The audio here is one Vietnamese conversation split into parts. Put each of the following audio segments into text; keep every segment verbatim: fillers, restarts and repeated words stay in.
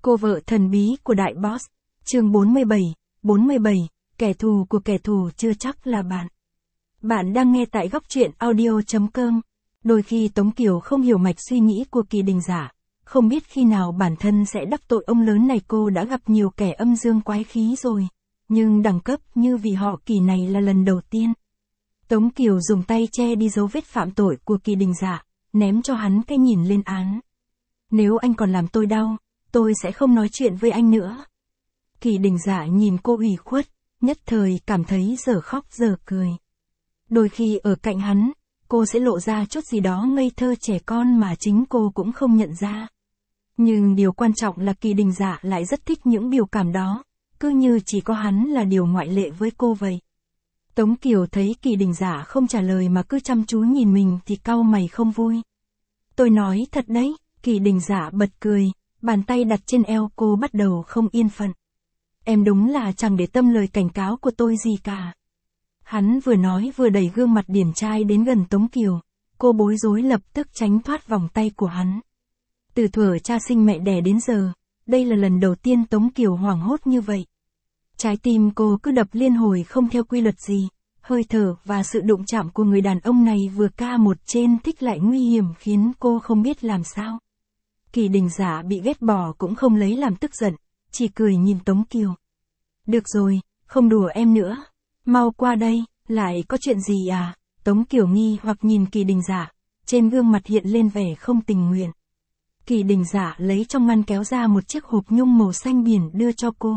Cô vợ thần bí của đại boss, chương bốn mươi bảy, bốn mươi bảy, kẻ thù của kẻ thù chưa chắc là bạn. Bạn đang nghe tại góc truyện audio chấm com. Đôi khi Tống Kiều không hiểu mạch suy nghĩ của Kỳ Đình Giả, không biết khi nào bản thân sẽ đắc tội ông lớn này. Cô đã gặp nhiều kẻ âm dương quái khí rồi, nhưng đẳng cấp như vị họ Kỳ này là lần đầu tiên. Tống Kiều dùng tay che đi dấu vết phạm tội của Kỳ Đình Giả, ném cho hắn cái nhìn lên án. Nếu anh còn làm tôi đau, tôi sẽ không nói chuyện với anh nữa. Kỳ Đình Giả nhìn cô ủy khuất, nhất thời cảm thấy giờ khóc giờ cười. Đôi khi ở cạnh hắn, cô sẽ lộ ra chút gì đó ngây thơ trẻ con mà chính cô cũng không nhận ra. Nhưng điều quan trọng là Kỳ Đình Giả lại rất thích những biểu cảm đó, cứ như chỉ có hắn là điều ngoại lệ với cô vậy. Tống Kiều thấy Kỳ Đình Giả không trả lời mà cứ chăm chú nhìn mình thì cau mày không vui. Tôi nói thật đấy, Kỳ Đình Giả bật cười, bàn tay đặt trên eo cô bắt đầu không yên phận. Em đúng là chẳng để tâm lời cảnh cáo của tôi gì cả. Hắn vừa nói vừa đẩy gương mặt điển trai đến gần Tống Kiều, cô bối rối lập tức tránh thoát vòng tay của hắn. Từ thuở cha sinh mẹ đẻ đến giờ, đây là lần đầu tiên Tống Kiều hoảng hốt như vậy. Trái tim cô cứ đập liên hồi không theo quy luật gì, hơi thở và sự đụng chạm của người đàn ông này vừa ca một trên thích lại nguy hiểm khiến cô không biết làm sao. Kỳ Đình Giả bị ghét bỏ cũng không lấy làm tức giận, chỉ cười nhìn Tống Kiều. Được rồi, không đùa em nữa. Mau qua đây, lại có chuyện gì à? Tống Kiều nghi hoặc nhìn Kỳ Đình Giả, trên gương mặt hiện lên vẻ không tình nguyện. Kỳ Đình Giả lấy trong ngăn kéo ra một chiếc hộp nhung màu xanh biển đưa cho cô.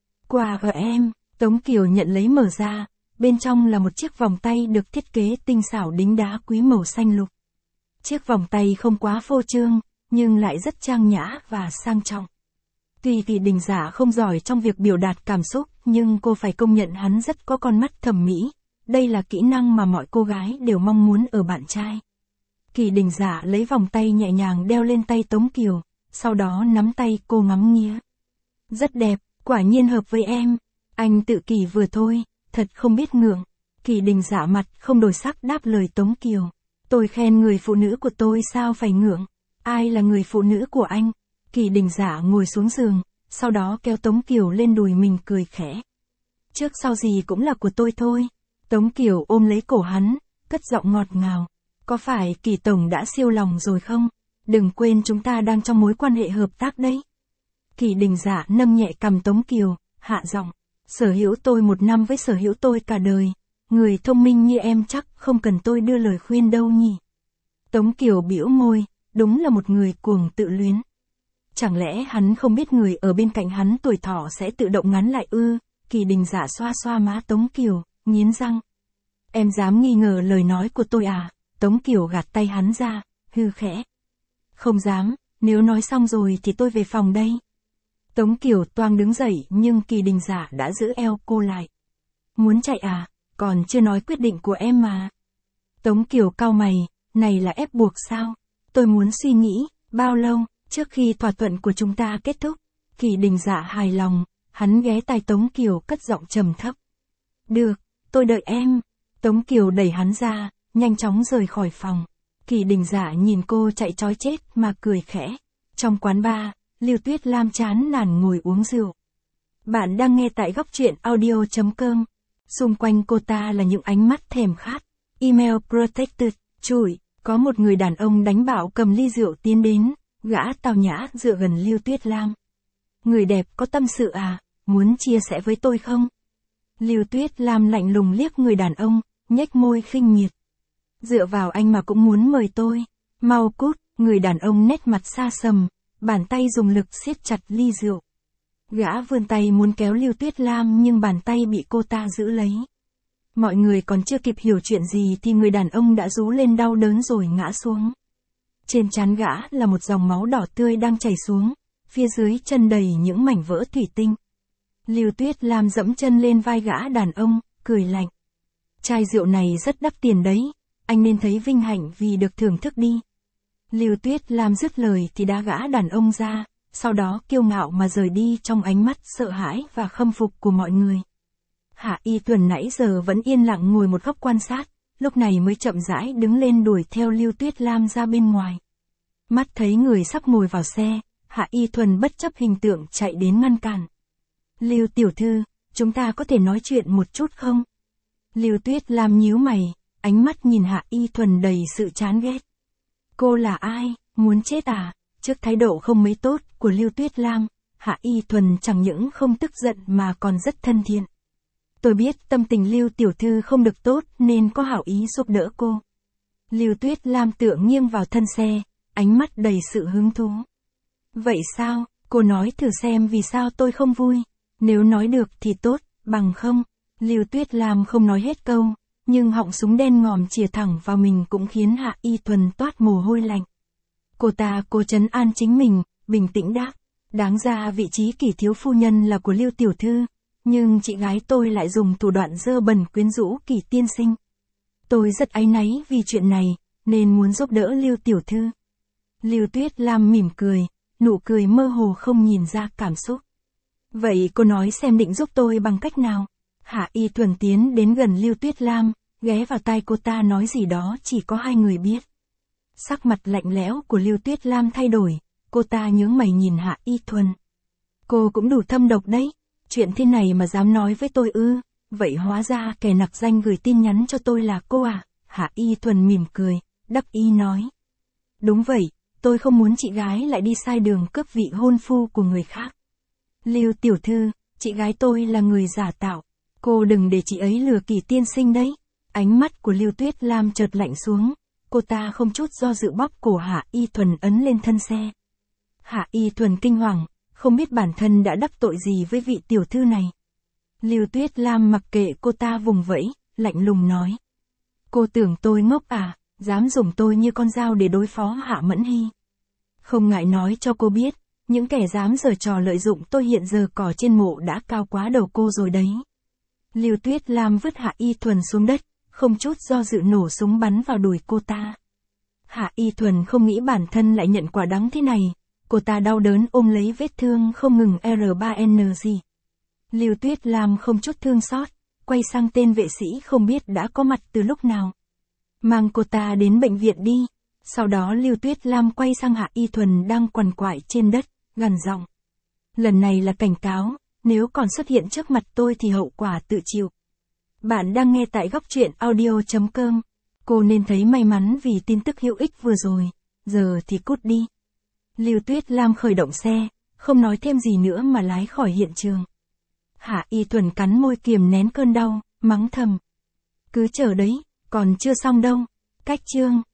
Quà của em, Tống Kiều nhận lấy mở ra, bên trong là một chiếc vòng tay được thiết kế tinh xảo đính đá quý màu xanh lục. Chiếc vòng tay không quá phô trương, nhưng lại rất trang nhã và sang trọng. Tuy Kỳ Đình Giả không giỏi trong việc biểu đạt cảm xúc, nhưng cô phải công nhận hắn rất có con mắt thẩm mỹ. Đây là kỹ năng mà mọi cô gái đều mong muốn ở bạn trai. Kỳ Đình Giả lấy vòng tay nhẹ nhàng đeo lên tay Tống Kiều, sau đó nắm tay cô ngắm nghía. Rất đẹp, quả nhiên hợp với em. Anh tự kỷ vừa thôi, thật không biết ngượng. Kỳ Đình Giả mặt không đổi sắc đáp lời Tống Kiều. Tôi khen người phụ nữ của tôi sao phải ngượng. Ai là người phụ nữ của anh? Kỳ Đình Giả ngồi xuống giường, sau đó kéo Tống Kiều lên đùi mình cười khẽ. Trước sau gì cũng là của tôi thôi. Tống Kiều ôm lấy cổ hắn, cất giọng ngọt ngào. Có phải Kỳ Tổng đã siêu lòng rồi không? Đừng quên chúng ta đang trong mối quan hệ hợp tác đấy. Kỳ Đình Giả nâng nhẹ cằm Tống Kiều, hạ giọng. Sở hữu tôi một năm với sở hữu tôi cả đời. Người thông minh như em chắc không cần tôi đưa lời khuyên đâu nhỉ. Tống Kiều bĩu môi, đúng là một người cuồng tự luyến. Chẳng lẽ hắn không biết người ở bên cạnh hắn tuổi thọ sẽ tự động ngắn lại ư? Kỳ Đình Giả xoa xoa má Tống Kiều, nghiến răng. Em dám nghi ngờ lời nói của tôi à? Tống Kiều gạt tay hắn ra, hư khẽ. Không dám, nếu nói xong rồi thì tôi về phòng đây. Tống Kiều toang đứng dậy nhưng Kỳ Đình Giả đã giữ eo cô lại. Muốn chạy à? Còn chưa nói quyết định của em mà. Tống Kiều cau mày, này là ép buộc sao? Tôi muốn suy nghĩ, bao lâu, trước khi thỏa thuận của chúng ta kết thúc. Kỳ Đình Giả hài lòng, hắn ghé tai Tống Kiều cất giọng trầm thấp. Được, tôi đợi em. Tống Kiều đẩy hắn ra, nhanh chóng rời khỏi phòng. Kỳ Đình Giả nhìn cô chạy chói chết mà cười khẽ. Trong quán bar, Lưu Tuyết Lam chán nản ngồi uống rượu. Bạn đang nghe tại góc truyện audio chấm com. Xung quanh cô ta là những ánh mắt thèm khát. Email protected, chửi. Có một người đàn ông đánh bạo cầm ly rượu tiến đến, gã tao nhã dựa gần Lưu Tuyết Lam. Người đẹp có tâm sự à, muốn chia sẻ với tôi không? Lưu Tuyết Lam lạnh lùng liếc người đàn ông, nhếch môi khinh miệt. Dựa vào anh mà cũng muốn mời tôi. Mau cút, người đàn ông nét mặt xa sầm, bàn tay dùng lực siết chặt ly rượu. Gã vươn tay muốn kéo Lưu Tuyết Lam nhưng bàn tay bị cô ta giữ lấy. Mọi người còn chưa kịp hiểu chuyện gì thì người đàn ông đã rú lên đau đớn rồi ngã xuống. Trên trán gã là một dòng máu đỏ tươi đang chảy xuống, phía dưới chân đầy những mảnh vỡ thủy tinh. Lưu Tuyết Lam dẫm chân lên vai gã đàn ông, cười lạnh. Chai rượu này rất đắt tiền đấy, anh nên thấy vinh hạnh vì được thưởng thức đi. Lưu Tuyết Lam dứt lời thì đá gã đàn ông ra, sau đó kiêu ngạo mà rời đi trong ánh mắt sợ hãi và khâm phục của mọi người. Hạ Y Tuần nãy giờ vẫn yên lặng ngồi một góc quan sát, lúc này mới chậm rãi đứng lên đuổi theo Lưu Tuyết Lam ra bên ngoài. Mắt thấy người sắp ngồi vào xe, Hạ Y Thuần bất chấp hình tượng chạy đến ngăn cản. Lưu tiểu thư, chúng ta có thể nói chuyện một chút không? Lưu Tuyết Lam nhíu mày, ánh mắt nhìn Hạ Y Thuần đầy sự chán ghét. Cô là ai, muốn chết à? Trước thái độ không mấy tốt của Lưu Tuyết Lam, Hạ Y Thuần chẳng những không tức giận mà còn rất thân thiện. Tôi biết tâm tình Lưu tiểu thư không được tốt nên có hảo ý giúp đỡ cô. Lưu Tuyết Lam tựa nghiêng vào thân xe, ánh mắt đầy sự hứng thú. Vậy sao, cô nói thử xem vì sao tôi không vui. Nếu nói được thì tốt, bằng không. Lưu Tuyết Lam không nói hết câu, nhưng họng súng đen ngòm chìa thẳng vào mình cũng khiến Hạ Y Thuần toát mồ hôi lạnh. Cô ta cố trấn an chính mình, bình tĩnh đáp. Đáng ra vị trí Kỷ thiếu phu nhân là của Lưu tiểu thư, nhưng chị gái tôi lại dùng thủ đoạn dơ bẩn quyến rũ Kỷ tiên sinh. Tôi rất áy náy vì chuyện này, nên muốn giúp đỡ Lưu tiểu thư. Lưu Tuyết Lam mỉm cười, nụ cười mơ hồ không nhìn ra cảm xúc. Vậy cô nói xem định giúp tôi bằng cách nào? Hạ Y Thuần tiến đến gần Lưu Tuyết Lam, ghé vào tai cô ta nói gì đó chỉ có hai người biết. Sắc mặt lạnh lẽo của Lưu Tuyết Lam thay đổi, cô ta nhướng mày nhìn Hạ Y Thuần. Cô cũng đủ thâm độc đấy, chuyện thế này mà dám nói với tôi ư? Vậy hóa ra kẻ nặc danh gửi tin nhắn cho tôi là cô à? Hạ Y Thuần mỉm cười, đắc ý nói. Đúng vậy, tôi không muốn chị gái lại đi sai đường cướp vị hôn phu của người khác. Lưu tiểu thư, chị gái tôi là người giả tạo, cô đừng để chị ấy lừa Kỷ tiên sinh đấy. Ánh mắt của Lưu Tuyết Lam chợt lạnh xuống, cô ta không chút do dự bóp cổ Hạ Y Thuần ấn lên thân xe. Hạ Y Thuần kinh hoàng, không biết bản thân đã đắc tội gì với vị tiểu thư này. Lưu Tuyết Lam mặc kệ cô ta vùng vẫy, lạnh lùng nói. Cô tưởng tôi ngốc à, dám dùng tôi như con dao để đối phó Hạ Mẫn Hy. Không ngại nói cho cô biết, những kẻ dám giở trò lợi dụng tôi hiện giờ cỏ trên mộ đã cao quá đầu cô rồi đấy. Lưu Tuyết Lam vứt Hạ Y Thuần xuống đất, không chút do dự nổ súng bắn vào đùi cô ta. Hạ Y Thuần không nghĩ bản thân lại nhận quả đắng thế này, cô ta đau đớn ôm lấy vết thương không ngừng R ba N G. Lưu Tuyết Lam không chút thương xót, quay sang tên vệ sĩ không biết đã có mặt từ lúc nào. Mang cô ta đến bệnh viện đi. Sau đó Lưu Tuyết Lam quay sang Hạ Y Thuần đang quằn quại trên đất, gằn giọng. Lần này là cảnh cáo, nếu còn xuất hiện trước mặt tôi thì hậu quả tự chịu. Bạn đang nghe tại góc truyện audio chấm com. Cô nên thấy may mắn vì tin tức hữu ích vừa rồi, giờ thì cút đi. Lưu Tuyết Lam khởi động xe, không nói thêm gì nữa mà lái khỏi hiện trường. Hạ Y Thuần cắn môi kiềm nén cơn đau, mắng thầm. Cứ chờ đấy, còn chưa xong đâu. Cách chương